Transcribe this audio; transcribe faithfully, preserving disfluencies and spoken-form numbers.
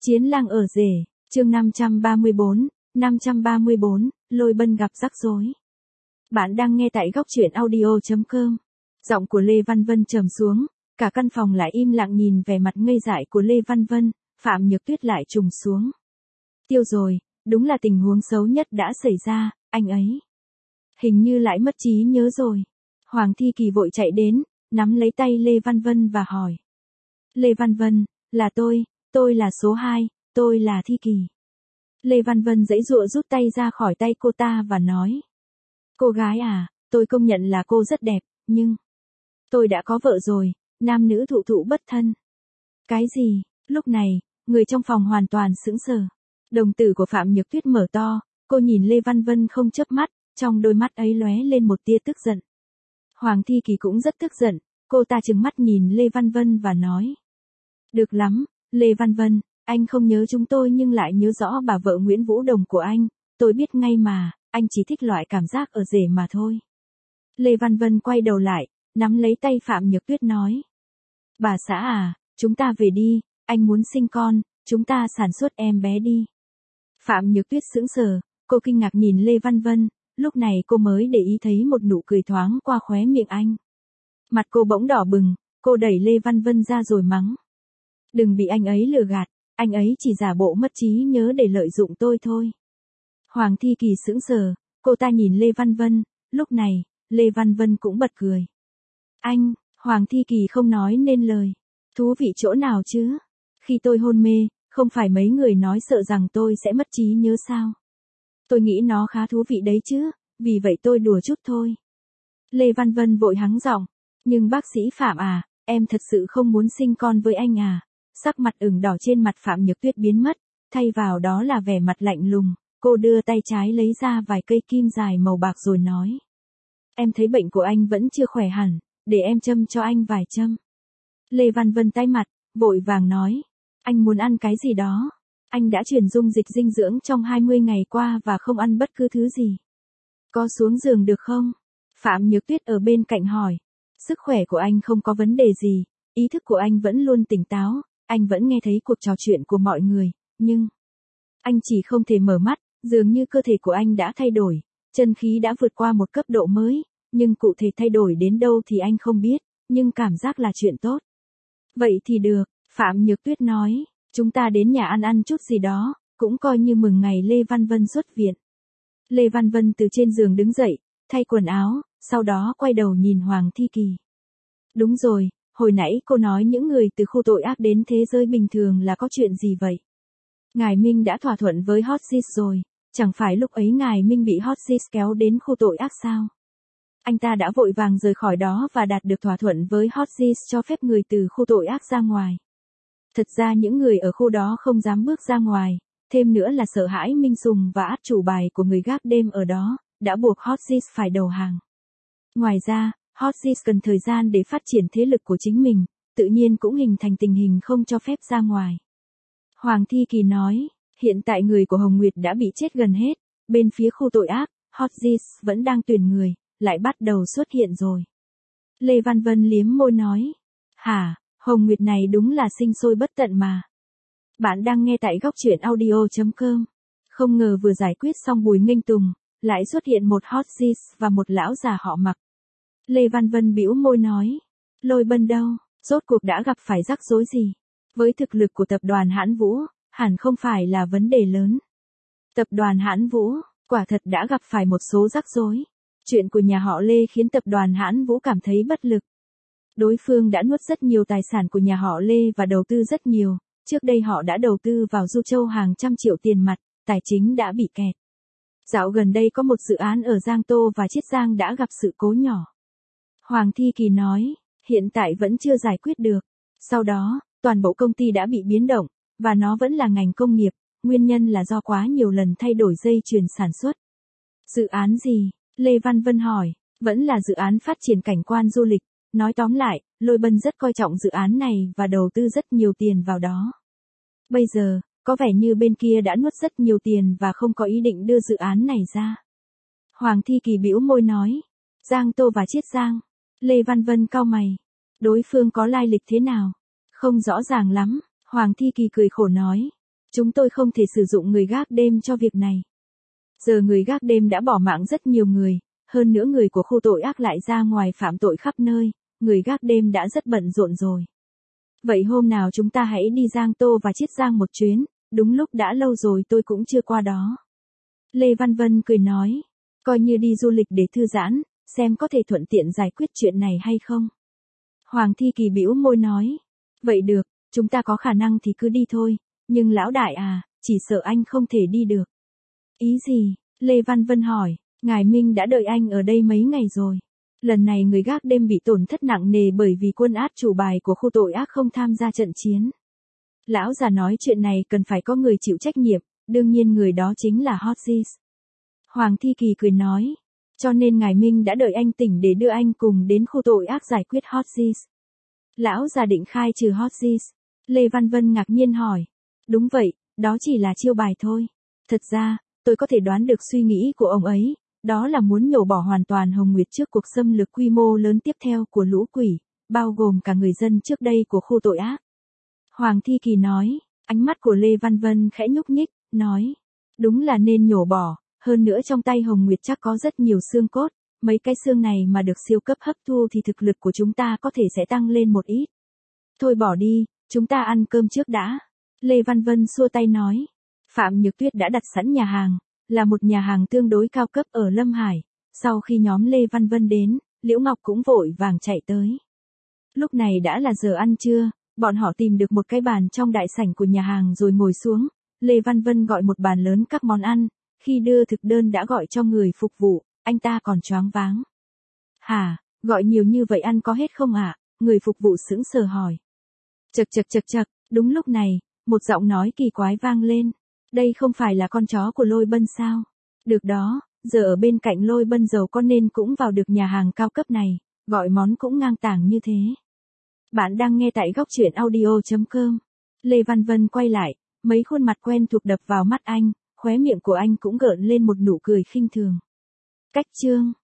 Chiến lang ở rể, chương năm trăm ba mươi bốn, năm trăm ba mươi bốn, Lôi Bân gặp rắc rối. Bạn đang nghe tại góc truyện audio chấm com. Giọng của Lê Văn Vân trầm xuống, cả căn phòng lại im lặng nhìn vẻ mặt ngây dại của Lê Văn Vân, Phạm Nhược Tuyết lại trùng xuống. Tiêu rồi, đúng là tình huống xấu nhất đã xảy ra, anh ấy hình như lại mất trí nhớ rồi. Hoàng Thi Kỳ vội chạy đến, nắm lấy tay Lê Văn Vân và hỏi. Lê Văn Vân, là tôi, tôi là số hai, tôi là Thi Kỳ. Lê Văn Vân giãy giụa rút tay ra khỏi tay cô ta và nói. Cô gái à, tôi công nhận là cô rất đẹp, nhưng tôi đã có vợ rồi, nam nữ thụ thụ bất thân. Cái gì? Lúc này, người trong phòng hoàn toàn sững sờ. Đồng tử của Phạm Nhược Tuyết mở to, cô nhìn Lê Văn Vân không chớp mắt, trong đôi mắt ấy lóe lên một tia tức giận. Hoàng Thi Kỳ cũng rất tức giận, cô ta trừng mắt nhìn Lê Văn Vân và nói. Được lắm, Lê Văn Vân, anh không nhớ chúng tôi nhưng lại nhớ rõ bà vợ Nguyễn Vũ Đồng của anh, tôi biết ngay mà, anh chỉ thích loại cảm giác ở rể mà thôi. Lê Văn Vân quay đầu lại, nắm lấy tay Phạm Nhược Tuyết nói. Bà xã à, chúng ta về đi, anh muốn sinh con, chúng ta sản xuất em bé đi. Phạm Nhược Tuyết sững sờ, cô kinh ngạc nhìn Lê Văn Vân, lúc này cô mới để ý thấy một nụ cười thoáng qua khóe miệng anh. Mặt cô bỗng đỏ bừng, cô đẩy Lê Văn Vân ra rồi mắng. Đừng bị anh ấy lừa gạt, anh ấy chỉ giả bộ mất trí nhớ để lợi dụng tôi thôi. Hoàng Thi Kỳ sững sờ, cô ta nhìn Lê Văn Vân, lúc này, Lê Văn Vân cũng bật cười. Anh, Hoàng Thi Kỳ không nói nên lời. Thú vị chỗ nào chứ? Khi tôi hôn mê, không phải mấy người nói sợ rằng tôi sẽ mất trí nhớ sao? Tôi nghĩ nó khá thú vị đấy chứ, vì vậy tôi đùa chút thôi. Lê Văn Vân vội hắng giọng, nhưng bác sĩ Phạm à, em thật sự không muốn sinh con với anh à? Sắc mặt ửng đỏ trên mặt Phạm Nhược Tuyết biến mất, thay vào đó là vẻ mặt lạnh lùng, cô đưa tay trái lấy ra vài cây kim dài màu bạc rồi nói. Em thấy bệnh của anh vẫn chưa khỏe hẳn, để em châm cho anh vài châm. Lê Văn Vân tái mặt, vội vàng nói, anh muốn ăn cái gì đó? Anh đã chuyển dung dịch dinh dưỡng trong hai mươi ngày qua và không ăn bất cứ thứ gì. Có xuống giường được không? Phạm Nhược Tuyết ở bên cạnh hỏi. Sức khỏe của anh không có vấn đề gì, ý thức của anh vẫn luôn tỉnh táo, anh vẫn nghe thấy cuộc trò chuyện của mọi người, nhưng anh chỉ không thể mở mắt, dường như cơ thể của anh đã thay đổi, chân khí đã vượt qua một cấp độ mới, nhưng cụ thể thay đổi đến đâu thì anh không biết, nhưng cảm giác là chuyện tốt. Vậy thì được, Phạm Nhược Tuyết nói, chúng ta đến nhà ăn ăn chút gì đó, cũng coi như mừng ngày Lê Văn Vân xuất viện. Lê Văn Vân từ trên giường đứng dậy, thay quần áo, sau đó quay đầu nhìn Hoàng Thi Kỳ. Đúng rồi, hồi nãy cô nói những người từ khu tội ác đến thế giới bình thường là có chuyện gì vậy? Ngài Minh đã thỏa thuận với Hotsis rồi, chẳng phải lúc ấy Ngài Minh bị Hotsis kéo đến khu tội ác sao? Anh ta đã vội vàng rời khỏi đó và đạt được thỏa thuận với Hotsis cho phép người từ khu tội ác ra ngoài. Thật ra những người ở khu đó không dám bước ra ngoài, thêm nữa là sợ hãi Minh Sùng và át chủ bài của người gác đêm ở đó, đã buộc Hotsis phải đầu hàng. Ngoài ra, Hotsis cần thời gian để phát triển thế lực của chính mình, tự nhiên cũng hình thành tình hình không cho phép ra ngoài. Hoàng Thi Kỳ nói, hiện tại người của Hồng Nguyệt đã bị chết gần hết, bên phía khu tội ác, Hotsis vẫn đang tuyển người, lại bắt đầu xuất hiện rồi. Lê Văn Vân liếm môi nói, hả, Hồng Nguyệt này đúng là sinh sôi bất tận mà. Bạn đang nghe tại góc truyện audio chấm com. Không ngờ vừa giải quyết xong Bùi Nghênh Tùng, lại xuất hiện một Hotsis và một lão già họ Mặc. Lê Văn Vân bĩu môi nói, Lôi Bân đâu, rốt cuộc đã gặp phải rắc rối gì? Với thực lực của tập đoàn Hãn Vũ, hẳn không phải là vấn đề lớn. Tập đoàn Hãn Vũ, quả thật đã gặp phải một số rắc rối. Chuyện của nhà họ Lê khiến tập đoàn Hãn Vũ cảm thấy bất lực. Đối phương đã nuốt rất nhiều tài sản của nhà họ Lê và đầu tư rất nhiều, trước đây họ đã đầu tư vào Du Châu hàng trăm triệu tiền mặt, tài chính đã bị kẹt. Dạo gần đây có một dự án ở Giang Tô và Chiết Giang đã gặp sự cố nhỏ. Hoàng Thi Kỳ nói, hiện tại vẫn chưa giải quyết được. Sau đó, toàn bộ công ty đã bị biến động, và nó vẫn là ngành công nghiệp, nguyên nhân là do quá nhiều lần thay đổi dây chuyền sản xuất. Dự án gì? Lê Văn Vân hỏi, vẫn là dự án phát triển cảnh quan du lịch. Nói tóm lại, Lôi Bân rất coi trọng dự án này và đầu tư rất nhiều tiền vào đó. Bây giờ, có vẻ như bên kia đã nuốt rất nhiều tiền và không có ý định đưa dự án này ra. Hoàng Thi Kỳ bĩu môi nói, Giang Tô và Chiết Giang. Lê Văn Vân cau mày, đối phương có lai lịch thế nào? Không rõ ràng lắm, Hoàng Thi Kỳ cười khổ nói, Chúng tôi không thể sử dụng người gác đêm cho việc này. Giờ người gác đêm đã bỏ mạng rất nhiều người, hơn nữa người của khu tội ác lại ra ngoài phạm tội khắp nơi, người gác đêm đã rất bận rộn rồi. Vậy hôm nào chúng ta hãy đi Giang Tô và Chiết Giang một chuyến, đúng lúc đã lâu rồi tôi cũng chưa qua đó. Lê Văn Vân cười nói, coi như đi du lịch để thư giãn, xem có thể thuận tiện giải quyết chuyện này hay không. Hoàng Thi Kỳ bĩu môi nói, vậy được, chúng ta có khả năng thì cứ đi thôi, nhưng lão đại à, chỉ sợ anh không thể đi được. Ý gì? Lê Văn Vân hỏi, ngài Minh đã đợi anh ở đây mấy ngày rồi. Lần này người gác đêm bị tổn thất nặng nề bởi vì quân át chủ bài của khu tội ác không tham gia trận chiến. Lão già nói chuyện này cần phải có người chịu trách nhiệm, đương nhiên người đó chính là Hodges. Hoàng Thi Kỳ cười nói, cho nên ngài Minh đã đợi anh tỉnh để đưa anh cùng đến khu tội ác giải quyết Hodges. Lão già định khai trừ Hodges. Lê Văn Vân ngạc nhiên hỏi, đúng vậy, đó chỉ là chiêu bài thôi. Thật ra, tôi có thể đoán được suy nghĩ của ông ấy, đó là muốn nhổ bỏ hoàn toàn Hồng Nguyệt trước cuộc xâm lược quy mô lớn tiếp theo của lũ quỷ, bao gồm cả người dân trước đây của khu tội ác. Hoàng Thi Kỳ nói, ánh mắt của Lê Văn Vân khẽ nhúc nhích, nói, đúng là nên nhổ bỏ, hơn nữa trong tay Hồng Nguyệt chắc có rất nhiều xương cốt, mấy cái xương này mà được siêu cấp hấp thu thì thực lực của chúng ta có thể sẽ tăng lên một ít. Thôi bỏ đi, chúng ta ăn cơm trước đã. Lê Văn Vân xua tay nói, Phạm Nhược Tuyết đã đặt sẵn nhà hàng, là một nhà hàng tương đối cao cấp ở Lâm Hải. Sau khi nhóm Lê Văn Vân đến, Liễu Ngọc cũng vội vàng chạy tới. Lúc này đã là giờ ăn trưa, bọn họ tìm được một cái bàn trong đại sảnh của nhà hàng rồi ngồi xuống. Lê Văn Vân gọi một bàn lớn các món ăn, khi đưa thực đơn đã gọi cho người phục vụ, anh ta còn choáng váng. Hả, gọi nhiều như vậy ăn có hết không ạ? À? Người phục vụ sững sờ hỏi. Chật chật chật chật, đúng lúc này, một giọng nói kỳ quái vang lên. Đây không phải là con chó của Lôi Bân sao? Được đó, giờ ở bên cạnh Lôi Bân giàu có nên cũng vào được nhà hàng cao cấp này, gọi món cũng ngang tàng như thế. Bạn đang nghe tại góc truyện audio chấm com. Lê Văn Vân quay lại, mấy khuôn mặt quen thuộc đập vào mắt anh, khóe miệng của anh cũng gợn lên một nụ cười khinh thường. Cách chương